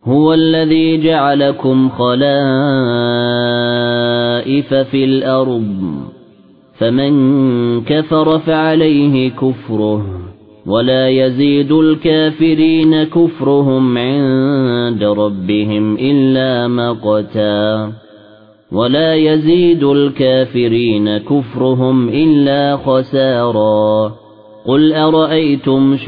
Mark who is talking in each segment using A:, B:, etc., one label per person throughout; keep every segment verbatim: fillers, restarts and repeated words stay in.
A: هو الذي جعلكم خلائف في الأرض فمن كفر فعليه كفره ولا يزيد الكافرين كفرهم عند ربهم إلا مقتا ولا يزيد الكافرين كفرهم إلا خسارا قل أرأيتم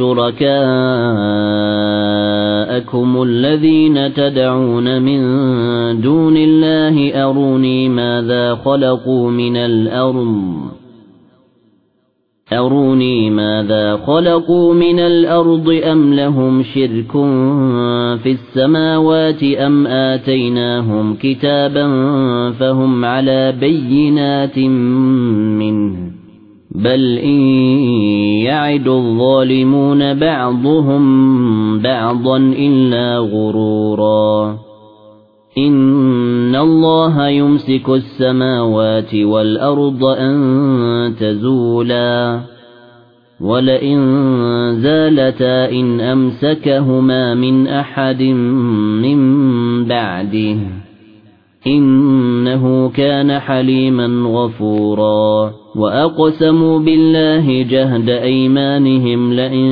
A: شركاءكم الذين تدعون من دون الله أروني ماذا خلقوا من الأرض أروني ماذا خلقوا من الأرض أم لهم شرك في السماوات أم آتيناهم كتابا فهم على بينات منه بل إن يعد الظالمون بعضهم بعضا إلا غرورا إن الله يمسك السماوات والأرض أن تزولا ولئن زالتا إن أمسكهما من أحد من بعده إنه كان حليما غفورا وأقسموا بالله جهد أيمانهم لئن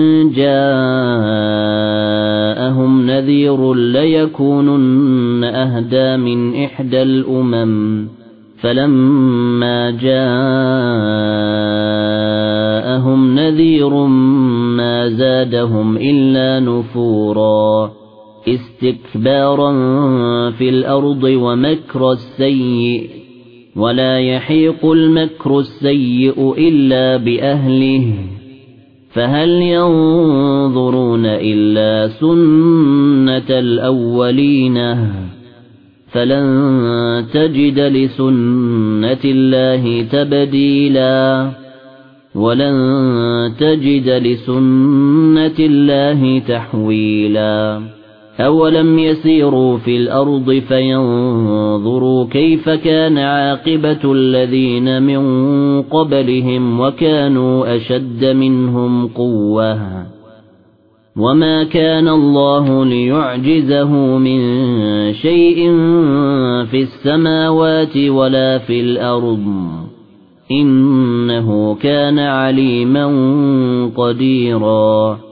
A: جاءهم نذير ليكونن أهدى من إحدى الأمم فلما جاءهم نذير ما زادهم إلا نفورا استكبارا في الأرض ومكر السيء ولا يحيق المكر السيء إلا بأهله فهل ينظرون إلا سنة الأولين فلن تجد لسنة الله تبديلا ولن تجد لسنة الله تحويلا أولم يسيروا في الأرض فينظروا كيف كان عاقبة الذين من قبلهم وكانوا أشد منهم قوة وما كان الله ليعجزه من شيء في السماوات ولا في الأرض إنه كان عليما قديرا